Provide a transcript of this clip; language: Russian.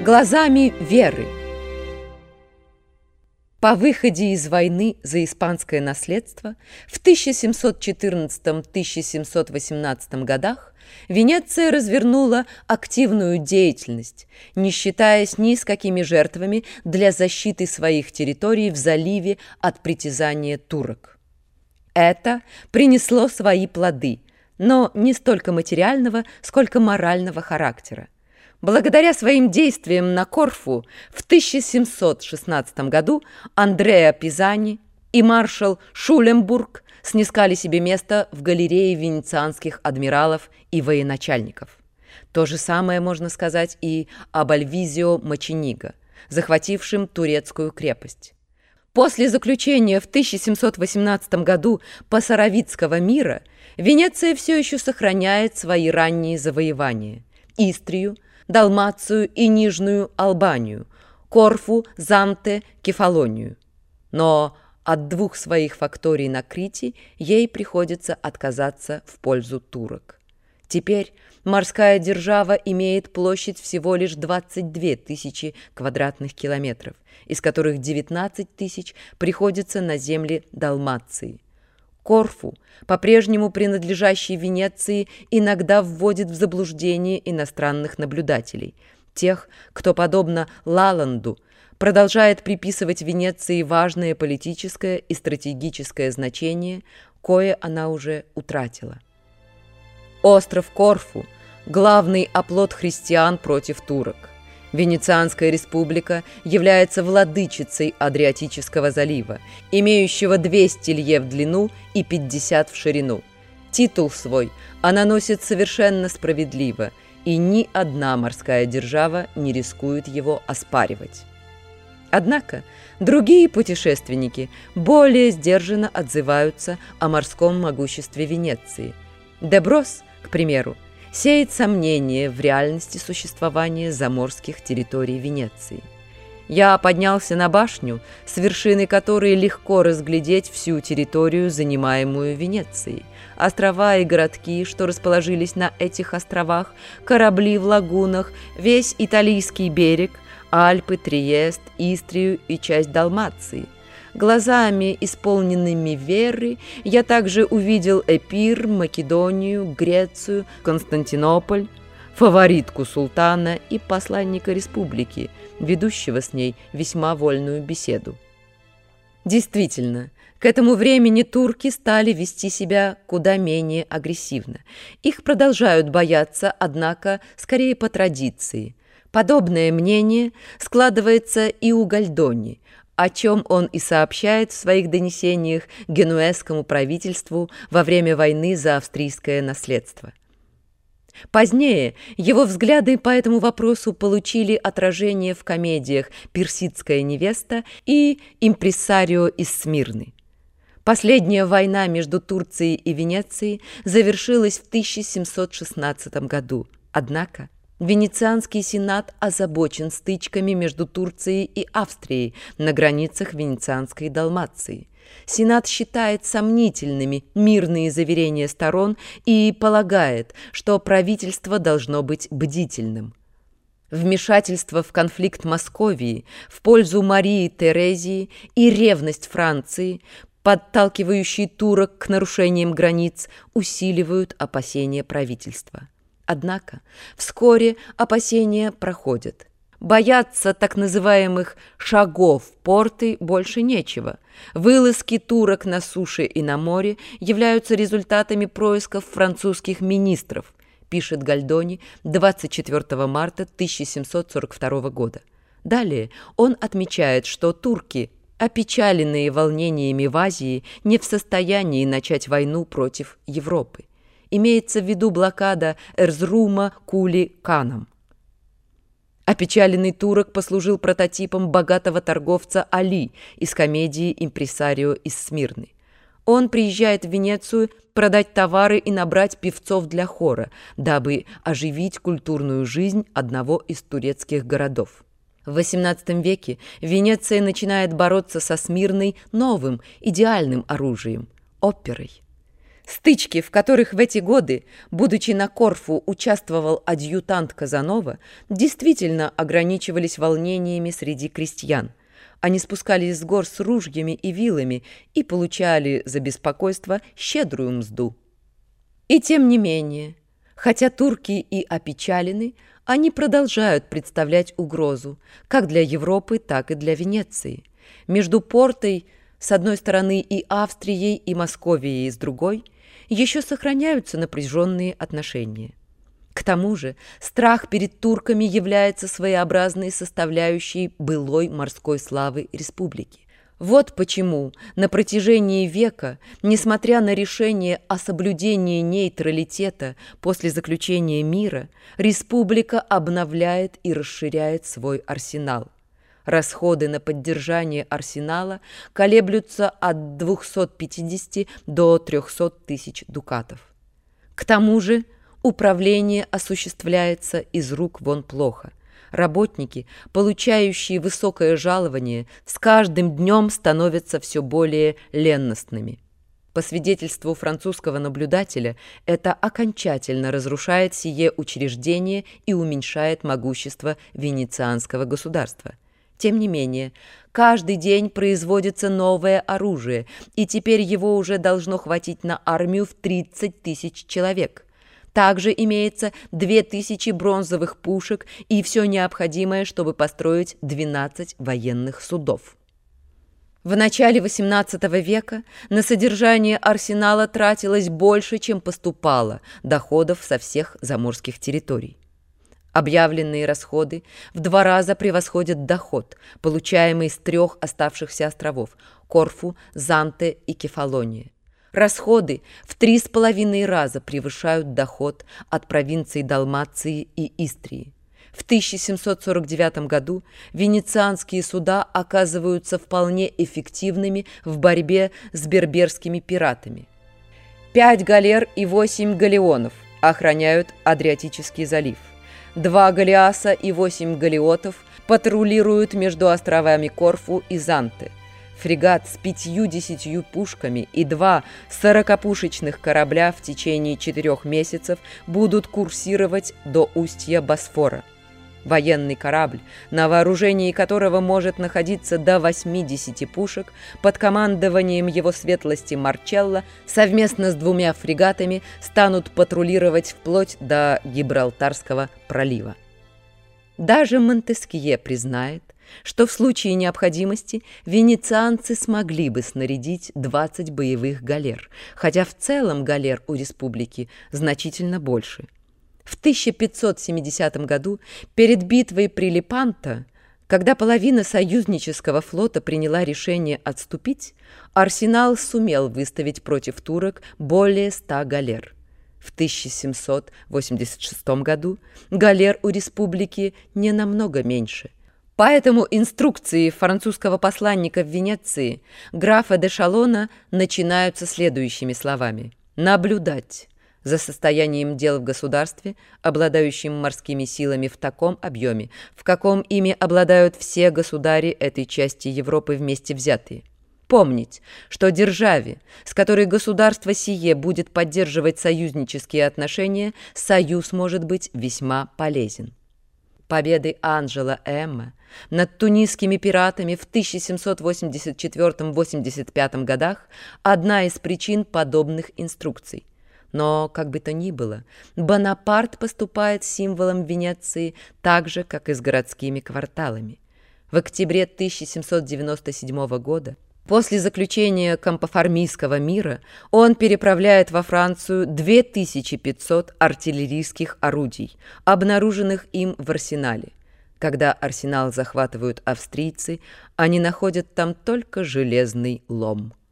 Глазами веры. По выходе из войны за испанское наследство в 1714-1718 годах Венеция развернула активную деятельность, не считаясь ни с какими жертвами для защиты своих территорий в заливе от притязания турок. Это принесло свои плоды, но не столько материального, сколько морального характера. Благодаря своим действиям на Корфу в 1716 году Андреа Пизани и маршал Шуленбург снискали себе место в галерее венецианских адмиралов и военачальников. То же самое можно сказать и об Альвизио Мочениго, захватившем турецкую крепость. После заключения в 1718 году Пассаровидского мира Венеция все еще сохраняет свои ранние завоевания – Истрию, Далмацию и Нижнюю Албанию, Корфу, Занте, Кефалонию. Но от двух своих факторий на Крите ей приходится отказаться в пользу турок. Теперь морская держава имеет площадь всего лишь 22 тысячи квадратных километров, из которых 19 тысяч приходится на земли Далмации. Корфу, по-прежнему принадлежащий Венеции, иногда вводит в заблуждение иностранных наблюдателей, тех, кто, подобно Лаланду, продолжает приписывать Венеции важное политическое и стратегическое значение, кое она уже утратила. Остров Корфу – главный оплот христиан против турок. Венецианская республика является владычицей Адриатического залива, имеющего 200 лье в длину и 50 в ширину. Титул свой она носит совершенно справедливо, и ни одна морская держава не рискует его оспаривать. Однако другие путешественники более сдержанно отзываются о морском могуществе Венеции. Деброс, к примеру, сеет сомнения в реальности существования заморских территорий Венеции. Я поднялся на башню, с вершины которой легко разглядеть всю территорию, занимаемую Венецией. Острова и городки, что расположились на этих островах, корабли в лагунах, весь Италийский берег, Альпы, Триест, Истрию и часть Далмации. Глазами, исполненными веры, я также увидел Эпир, Македонию, Грецию, Константинополь, фаворитку султана и посланника республики, ведущего с ней весьма вольную беседу. Действительно, к этому времени турки стали вести себя куда менее агрессивно. Их продолжают бояться, однако, скорее по традиции. Подобное мнение складывается и у Гальдони, о чем он и сообщает в своих донесениях генуэзскому правительству во время войны за австрийское наследство. Позднее его взгляды по этому вопросу получили отражение в комедиях «Персидская невеста» и «Импрессарио из Смирны». Последняя война между Турцией и Венецией завершилась в 1716 году, однако Венецианский сенат озабочен стычками между Турцией и Австрией на границах Венецианской Далмации. Сенат считает сомнительными мирные заверения сторон и полагает, что правительство должно быть бдительным. Вмешательство в конфликт Московии в пользу Марии Терезии и ревность Франции, подталкивающие турок к нарушениям границ, усиливают опасения правительства. Однако вскоре опасения проходят. Бояться так называемых «шагов в порты» больше нечего. Вылазки турок на суше и на море являются результатами происков французских министров, пишет Гальдони 24 марта 1742 года. Далее он отмечает, что турки, опечаленные волнениями в Азии, не в состоянии начать войну против Европы. Имеется в виду блокада Эрзрума Кули Каном. Опечаленный турок послужил прототипом богатого торговца Али из комедии «Импрессарио из Смирны». Он приезжает в Венецию продать товары и набрать певцов для хора, дабы оживить культурную жизнь одного из турецких городов. В XVIII веке Венеция начинает бороться со Смирной новым, идеальным оружием – оперой. Стычки, в которых в эти годы, будучи на Корфу, участвовал адъютант Казанова, действительно ограничивались волнениями среди крестьян. Они спускались с гор с ружьями и вилами и получали за беспокойство щедрую мзду. И тем не менее, хотя турки и опечалены, они продолжают представлять угрозу как для Европы, так и для Венеции. Между Портой, с одной стороны, и Австрией, и Московией, с другой, еще сохраняются напряженные отношения. К тому же страх перед турками является своеобразной составляющей былой морской славы республики. Вот почему на протяжении века, несмотря на решение о соблюдении нейтралитета после заключения мира, республика обновляет и расширяет свой арсенал. Расходы на поддержание арсенала колеблются от 250 до 300 тысяч дукатов. К тому же управление осуществляется из рук вон плохо. Работники, получающие высокое жалование, с каждым днем становятся все более ленностными. По свидетельству французского наблюдателя, это окончательно разрушает сие учреждение и уменьшает могущество венецианского государства. Тем не менее, каждый день производится новое оружие, и теперь его уже должно хватить на армию в 30 тысяч человек. Также имеется 2000 бронзовых пушек и все необходимое, чтобы построить 12 военных судов. В начале XVIII века на содержание арсенала тратилось больше, чем поступало доходов со всех заморских территорий. Объявленные расходы в 2 раза превосходят доход, получаемый с 3 оставшихся островов – Корфу, Занте и Кефалония. Расходы в 3,5 раза превышают доход от провинций Далмации и Истрии. В 1749 году венецианские суда оказываются вполне эффективными в борьбе с берберскими пиратами. 5 галер и 8 галеонов охраняют Адриатический залив. 2 галеаса и 8 галеотов патрулируют между островами Корфу и Занте. Фрегат с 50 пушками и 2 40-пушечных корабля в течение 4 месяцев будут курсировать до устья Босфора. Военный корабль, на вооружении которого может находиться до 80 пушек, под командованием его светлости Марчелло, совместно с 2 фрегатами станут патрулировать вплоть до Гибралтарского пролива. Даже Монтескье признает, что в случае необходимости венецианцы смогли бы снарядить 20 боевых галер, хотя в целом галер у республики значительно больше. В 1570 году, перед битвой при Лепанто, когда половина союзнического флота приняла решение отступить, арсенал сумел выставить против турок более 100 галер. В 1786 году галер у республики не намного меньше. Поэтому инструкции французского посланника в Венеции, графа де Шалона, начинаются следующими словами: «Наблюдать за состоянием дел в государстве, обладающим морскими силами в таком объеме, в каком ими обладают все государи этой части Европы вместе взятые. Помнить, что державе, с которой государство сие будет поддерживать союзнические отношения, союз может быть весьма полезен». Победы Анжела Эмма над тунисскими пиратами в 1784-85 годах – одна из причин подобных инструкций. Но, как бы то ни было, Бонапарт поступает символом Венеции так же, как и с городскими кварталами. В октябре 1797 года, после заключения Кампоформийского мира, он переправляет во Францию 2500 артиллерийских орудий, обнаруженных им в арсенале. Когда арсенал захватывают австрийцы, они находят там только железный лом.